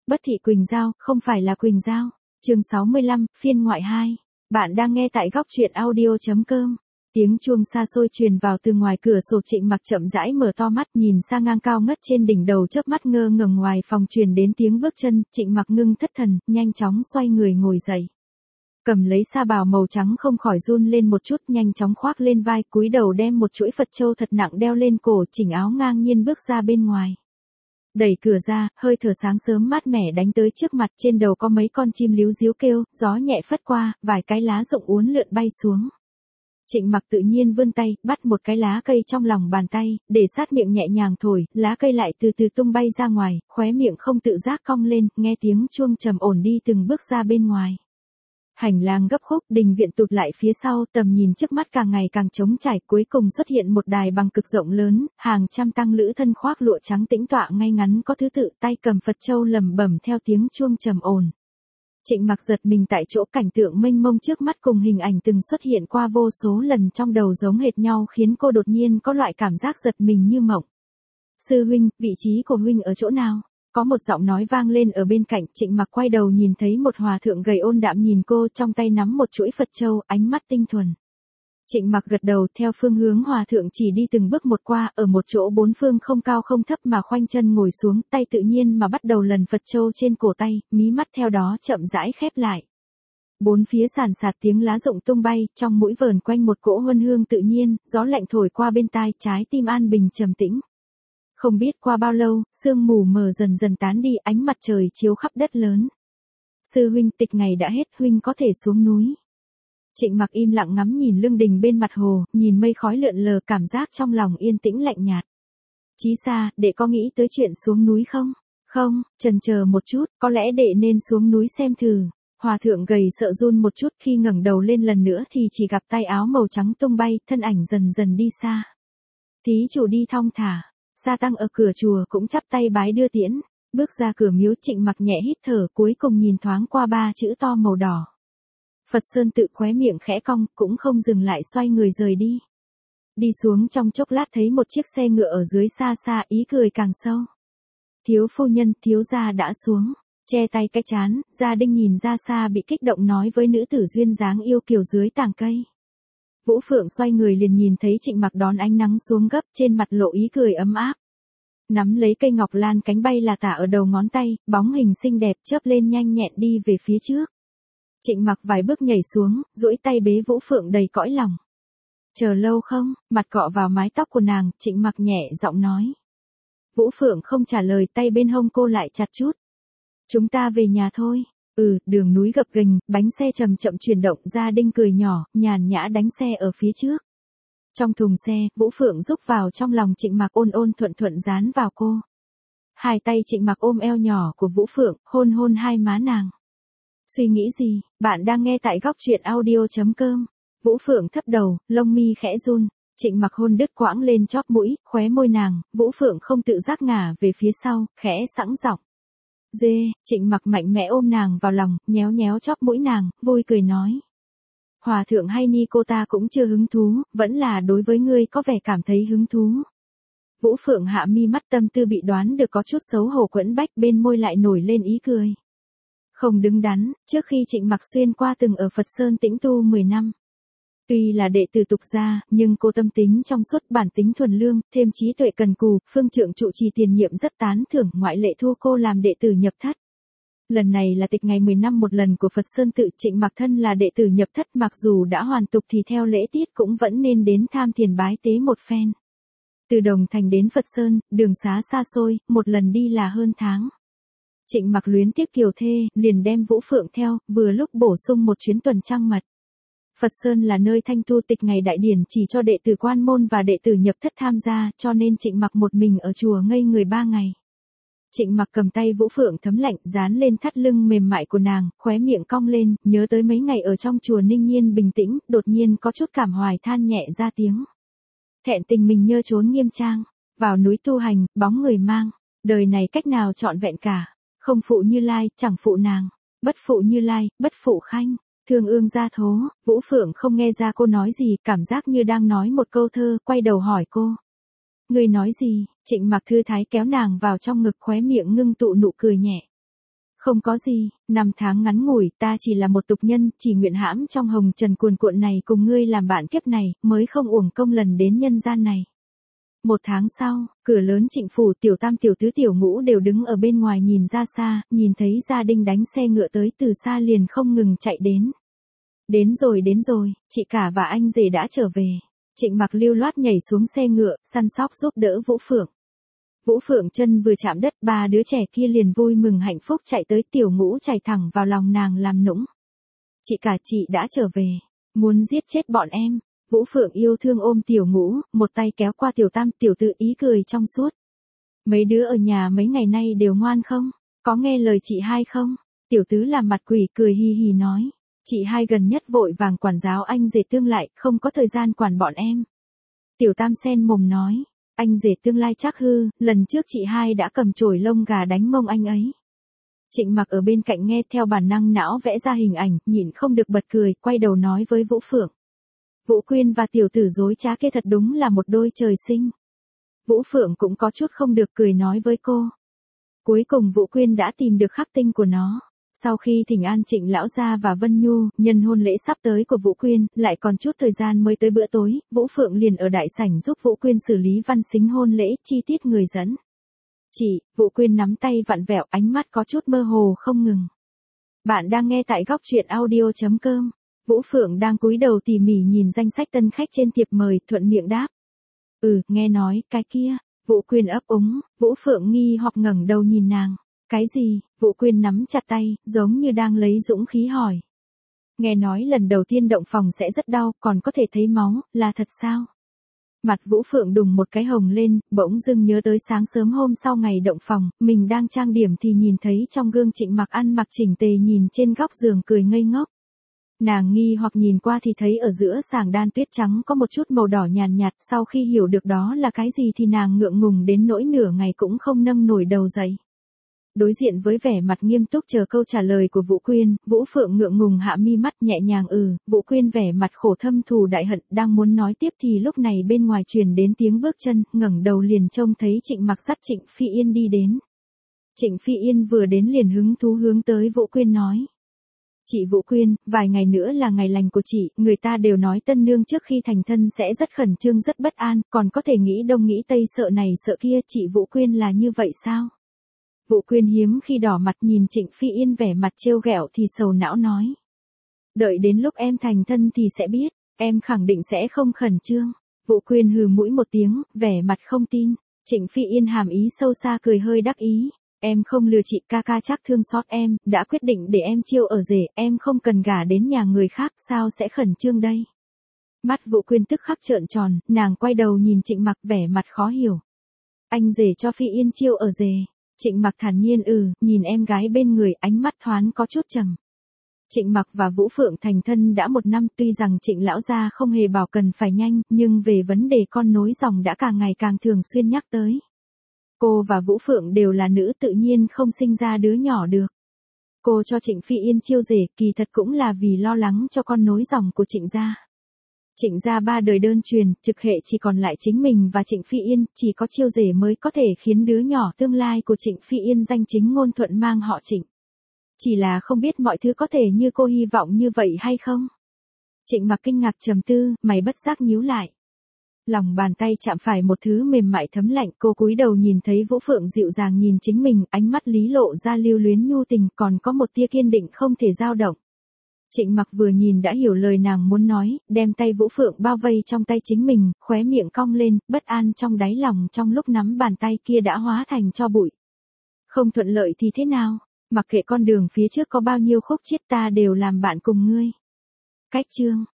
Bất thị Quỳnh Giao, không phải là Quỳnh Giao. Chương 65, phiên ngoại 2. Bạn đang nghe tại góc truyện audio.com. Tiếng chuông xa xôi truyền vào từ ngoài cửa sổ. Trịnh Mặc chậm rãi mở to mắt, nhìn xa ngang cao ngất trên đỉnh đầu, chớp mắt ngơ ngẩn. Ngoài phòng truyền đến tiếng bước chân. Trịnh Mặc ngưng thất thần, nhanh chóng xoay người ngồi dậy. Cầm lấy sa bào màu trắng không khỏi run lên một chút, nhanh chóng khoác lên vai, cúi đầu đem một chuỗi Phật châu thật nặng đeo lên cổ, chỉnh áo ngang nhiên bước ra bên ngoài. Đẩy cửa ra, hơi thở sáng sớm mát mẻ đánh tới trước mặt, trên đầu có mấy con chim líu ríu kêu, gió nhẹ phất qua, vài cái lá rụng uốn lượn bay xuống. Trịnh Mặc tự nhiên vươn tay, bắt một cái lá cây trong lòng bàn tay, để sát miệng nhẹ nhàng thổi, lá cây lại từ từ tung bay ra ngoài, khóe miệng không tự giác cong lên, nghe tiếng chuông trầm ổn đi từng bước ra bên ngoài. Hành lang gấp khúc, đình viện tụt lại phía sau, tầm nhìn trước mắt càng ngày càng trống trải, cuối cùng xuất hiện một đài bằng cực rộng lớn, hàng trăm tăng lữ thân khoác lụa trắng tĩnh tọa ngay ngắn có thứ tự, tay cầm Phật châu lẩm bẩm theo tiếng chuông trầm ổn. Trịnh Mặc giật mình tại chỗ, cảnh tượng mênh mông trước mắt cùng hình ảnh từng xuất hiện qua vô số lần trong đầu giống hệt nhau, khiến cô đột nhiên có loại cảm giác giật mình như mộng. Sư huynh, vị trí của huynh ở chỗ nào? Có một giọng nói vang lên ở bên cạnh. Trịnh Mặc quay đầu nhìn thấy một hòa thượng gầy ôn đạm nhìn cô, trong tay nắm một chuỗi Phật châu, ánh mắt tinh thuần. Trịnh Mặc gật đầu, theo phương hướng hòa thượng chỉ đi từng bước một qua, ở một chỗ bốn phương không cao không thấp mà khoanh chân ngồi xuống, tay tự nhiên mà bắt đầu lần Phật châu trên cổ tay, mí mắt theo đó chậm rãi khép lại. Bốn phía sàn sạt tiếng lá rụng tung bay, trong mũi vờn quanh một cỗ huân hương tự nhiên, gió lạnh thổi qua bên tai, trái tim an bình trầm tĩnh. Không biết qua bao lâu, sương mù mờ dần dần tán đi, ánh mặt trời chiếu khắp đất lớn. Sư huynh, tịch ngày đã hết, huynh có thể xuống núi. Trịnh Mặc im lặng ngắm nhìn lưng đình bên mặt hồ, nhìn mây khói lượn lờ, cảm giác trong lòng yên tĩnh lạnh nhạt. Chí xa, đệ có nghĩ tới chuyện xuống núi không? Không, chần chờ một chút, có lẽ đệ nên xuống núi xem thử. Hòa thượng gầy sợ run một chút, khi ngẩng đầu lên lần nữa thì chỉ gặp tay áo màu trắng tung bay, thân ảnh dần dần đi xa. Thí chủ đi thong thả. Sa tăng ở cửa chùa cũng chắp tay bái đưa tiễn, bước ra cửa miếu. Trịnh Mặc nhẹ hít thở, cuối cùng nhìn thoáng qua ba chữ to màu đỏ. Phật Sơn tự, khóe miệng khẽ cong, cũng không dừng lại, xoay người rời đi. Đi xuống trong chốc lát thấy một chiếc xe ngựa ở dưới xa xa, ý cười càng sâu. Thiếu phu nhân, thiếu gia đã xuống, che tay cái trán, Gia Đinh nhìn ra xa bị kích động nói với nữ tử duyên dáng yêu kiều dưới tàng cây. Vũ Phượng xoay người liền nhìn thấy Trịnh Mặc đón ánh nắng xuống gấp, trên mặt lộ ý cười ấm áp. Nắm lấy cây ngọc lan cánh bay là tả ở đầu ngón tay, bóng hình xinh đẹp chớp lên nhanh nhẹn đi về phía trước. Trịnh Mặc vài bước nhảy xuống, duỗi tay bế Vũ Phượng đầy cõi lòng. Chờ lâu không? Mặt cọ vào mái tóc của nàng, Trịnh Mặc nhẹ giọng nói. Vũ Phượng không trả lời, tay bên hông cô lại chặt chút. Chúng ta về nhà thôi. Đường núi gập ghềnh, bánh xe chậm chậm chuyển động. Gia Đinh cười nhỏ, nhàn nhã đánh xe ở phía trước. Trong thùng xe, Vũ Phượng rúc vào trong lòng Trịnh Mặc, ôn ôn thuận thuận dán vào cô. Hai tay Trịnh Mặc ôm eo nhỏ của Vũ Phượng, hôn hôn hai má nàng. Suy nghĩ gì? Bạn đang nghe tại góc truyện audio.com. Vũ Phượng thấp đầu, lông mi khẽ run. Trịnh Mặc hôn đứt quãng lên chóp mũi, khóe môi nàng. Vũ Phượng không tự giác ngả về phía sau, khẽ sẵn giọng. Dê. Trịnh Mặc mạnh mẽ ôm nàng vào lòng, nhéo nhéo chóp mũi nàng, vui cười nói. Hòa thượng hay ni cô ta cũng chưa hứng thú, vẫn là đối với ngươi có vẻ cảm thấy hứng thú. Vũ Phượng hạ mi mắt, tâm tư bị đoán được có chút xấu hổ quẫn bách, bên môi lại nổi lên ý cười. Không đứng đắn, trước khi Trịnh Mặc xuyên qua từng ở Phật Sơn tĩnh tu 10 năm. Tuy là đệ tử tục gia, nhưng cô tâm tính trong suốt, bản tính thuần lương, thêm trí tuệ cần cù, phương trượng trụ trì tiền nhiệm rất tán thưởng, ngoại lệ thu cô làm đệ tử nhập thất. Lần này là tịch ngày 10 năm một lần của Phật Sơn tự. Trịnh Mặc thân là đệ tử nhập thất, mặc dù đã hoàn tục thì theo lễ tiết cũng vẫn nên đến tham thiền bái tế một phen. Từ Đồng Thành đến Phật Sơn, đường xá xa xôi, một lần đi là hơn tháng. Trịnh Mặc luyến tiếc kiều thê, liền đem Vũ Phượng theo, vừa lúc bổ sung một chuyến tuần trăng mật. Phật Sơn là nơi thanh tu, tịch ngày đại điển chỉ cho đệ tử quan môn và đệ tử nhập thất tham gia, cho nên Trịnh Mặc một mình ở chùa ngây người 3 ngày. Trịnh Mặc cầm tay Vũ Phượng thấm lạnh, dán lên thắt lưng mềm mại của nàng, khóe miệng cong lên, nhớ tới mấy ngày ở trong chùa ninh nhiên bình tĩnh, đột nhiên có chút cảm hoài, than nhẹ ra tiếng. Thẹn tình mình nhơ trốn nghiêm trang, vào núi tu hành, bóng người mang, đời này cách nào trọn vẹn cả, không phụ Như Lai, chẳng phụ nàng, bất phụ Như Lai, bất phụ Khanh, thương ương gia thố. Vũ Phượng không nghe ra cô nói gì, cảm giác như đang nói một câu thơ, quay đầu hỏi cô. Ngươi nói gì? Trịnh Mặc thư thái kéo nàng vào trong ngực, khóe miệng ngưng tụ nụ cười nhẹ. Không có gì, năm tháng ngắn ngủi, ta chỉ là một tục nhân, chỉ nguyện hãm trong hồng trần cuồn cuộn này cùng ngươi làm bạn kiếp này, mới không uổng công lần đến nhân gian này. Một tháng sau, cửa lớn Trịnh phủ, tiểu tam tiểu tứ tiểu ngũ đều đứng ở bên ngoài nhìn ra xa, nhìn thấy gia đình đánh xe ngựa tới từ xa liền không ngừng chạy đến. Đến rồi, chị cả và anh rể đã trở về. Trịnh Mặc lưu loát nhảy xuống xe ngựa, săn sóc giúp đỡ Vũ Phượng. Vũ Phượng chân vừa chạm đất, ba đứa trẻ kia liền vui mừng hạnh phúc chạy tới, tiểu ngũ chạy thẳng vào lòng nàng làm nũng. Chị cả, chị đã trở về, muốn giết chết bọn em. Vũ Phượng yêu thương ôm tiểu ngũ, một tay kéo qua tiểu tam tiểu tứ, ý cười trong suốt. Mấy đứa ở nhà mấy ngày nay đều ngoan không? Có nghe lời chị hai không? Tiểu tứ làm mặt quỷ cười hi hi nói. Chị hai gần nhất vội vàng quản giáo anh rể tương lại, không có thời gian quản bọn em. Tiểu tam sen mồm nói. Anh rể tương lai chắc hư, lần trước chị hai đã cầm chổi lông gà đánh mông anh ấy. Trịnh Mặc ở bên cạnh nghe, theo bản năng não vẽ ra hình ảnh, nhịn không được bật cười, quay đầu nói với Vũ Phượng. Vũ Quyên và tiểu tử dối trá kia thật đúng là một đôi trời sinh. Vũ Phượng cũng có chút không được, cười nói với cô. Cuối cùng Vũ Quyên đã tìm được khắc tinh của nó. Sau khi thỉnh an Trịnh lão gia và Vân Nhu, nhân hôn lễ sắp tới của Vũ Quyên, lại còn chút thời gian mới tới bữa tối, Vũ Phượng liền ở đại sảnh giúp Vũ Quyên xử lý văn xính hôn lễ, chi tiết người dẫn. Chị, Vũ Quyên nắm tay vặn vẹo, ánh mắt có chút mơ hồ không ngừng. Bạn đang nghe tại góc truyện audio.com. Vũ Phượng đang cúi đầu tỉ mỉ nhìn danh sách tân khách trên thiệp mời, thuận miệng đáp. Nghe nói, cái kia. Vũ Quyên ấp úng, Vũ Phượng nghi hoặc ngẩng đầu nhìn nàng. Cái gì? Vũ Quyên nắm chặt tay, giống như đang lấy dũng khí hỏi. Nghe nói lần đầu tiên động phòng sẽ rất đau, còn có thể thấy máu, là thật sao? Mặt Vũ Phượng đùng một cái hồng lên, bỗng dưng nhớ tới sáng sớm hôm sau ngày động phòng, mình đang trang điểm thì nhìn thấy trong gương Trịnh Mặc ăn mặc chỉnh tề nhìn trên góc giường cười ngây ngốc. Nàng nghi hoặc nhìn qua thì thấy ở giữa sàng đan tuyết trắng có một chút màu đỏ nhàn nhạt, sau khi hiểu được đó là cái gì thì nàng ngượng ngùng đến nỗi nửa ngày cũng không nâng nổi đầu dậy. Đối diện với vẻ mặt nghiêm túc chờ câu trả lời của Vũ Quyên, Vũ Phượng ngượng ngùng hạ mi mắt nhẹ nhàng Vũ Quyên vẻ mặt khổ thâm thù đại hận, đang muốn nói tiếp thì lúc này bên ngoài truyền đến tiếng bước chân, ngẩng đầu liền trông thấy Trịnh Mặc dắt Trịnh Phi Yên đi đến. Trịnh Phi Yên vừa đến liền hứng thú hướng tới Vũ Quyên nói. Chị Vũ Quyên, vài ngày nữa là ngày lành của chị, người ta đều nói tân nương trước khi thành thân sẽ rất khẩn trương rất bất an, còn có thể nghĩ đông nghĩ tây sợ này sợ kia, chị Vũ Quyên là như vậy sao? Vũ Quyên hiếm khi đỏ mặt nhìn Trịnh Phi Yên vẻ mặt trêu ghẹo thì sầu não nói. Đợi đến lúc em thành thân thì sẽ biết, em khẳng định sẽ không khẩn trương. Vũ Quyên hừ mũi một tiếng, vẻ mặt không tin. Trịnh Phi Yên hàm ý sâu xa cười hơi đắc ý. Em không lừa chị, ca ca chắc thương xót em, đã quyết định để em chiêu ở rể, em không cần gả đến nhà người khác, sao sẽ khẩn trương đây? Mắt Vũ Quyên tức khắc trợn tròn, nàng quay đầu nhìn Trịnh Mặc vẻ mặt khó hiểu. Anh rể cho Phi Yên chiêu ở rể. Trịnh Mặc thản nhiên nhìn em gái bên người, ánh mắt thoáng có chút trầm. Trịnh Mặc và Vũ Phượng thành thân đã 1 năm, tuy rằng Trịnh lão gia không hề bảo cần phải nhanh, nhưng về vấn đề con nối dòng đã càng ngày càng thường xuyên nhắc tới. Cô và Vũ Phượng đều là nữ, tự nhiên không sinh ra đứa nhỏ được. Cô cho Trịnh Phi Yên chiêu rể, kỳ thật cũng là vì lo lắng cho con nối dòng của Trịnh gia. Trịnh gia 3 đời đơn truyền, trực hệ chỉ còn lại chính mình và Trịnh Phi Yên, chỉ có chiêu rể mới có thể khiến đứa nhỏ tương lai của Trịnh Phi Yên danh chính ngôn thuận mang họ Trịnh. Chỉ là không biết mọi thứ có thể như cô hy vọng như vậy hay không? Trịnh Mặc kinh ngạc trầm tư, mày bất giác nhíu lại. Lòng bàn tay chạm phải một thứ mềm mại thấm lạnh, cô cúi đầu nhìn thấy Vũ Phượng dịu dàng nhìn chính mình, ánh mắt lý lộ ra lưu luyến nhu tình, còn có một tia kiên định không thể dao động. Trịnh Mặc vừa nhìn đã hiểu lời nàng muốn nói, đem tay Vũ Phượng bao vây trong tay chính mình, khóe miệng cong lên, bất an trong đáy lòng trong lúc nắm bàn tay kia đã hóa thành tro bụi. Không thuận lợi thì thế nào? Mặc kệ con đường phía trước có bao nhiêu khúc chiết, ta đều làm bạn cùng ngươi. Cách chương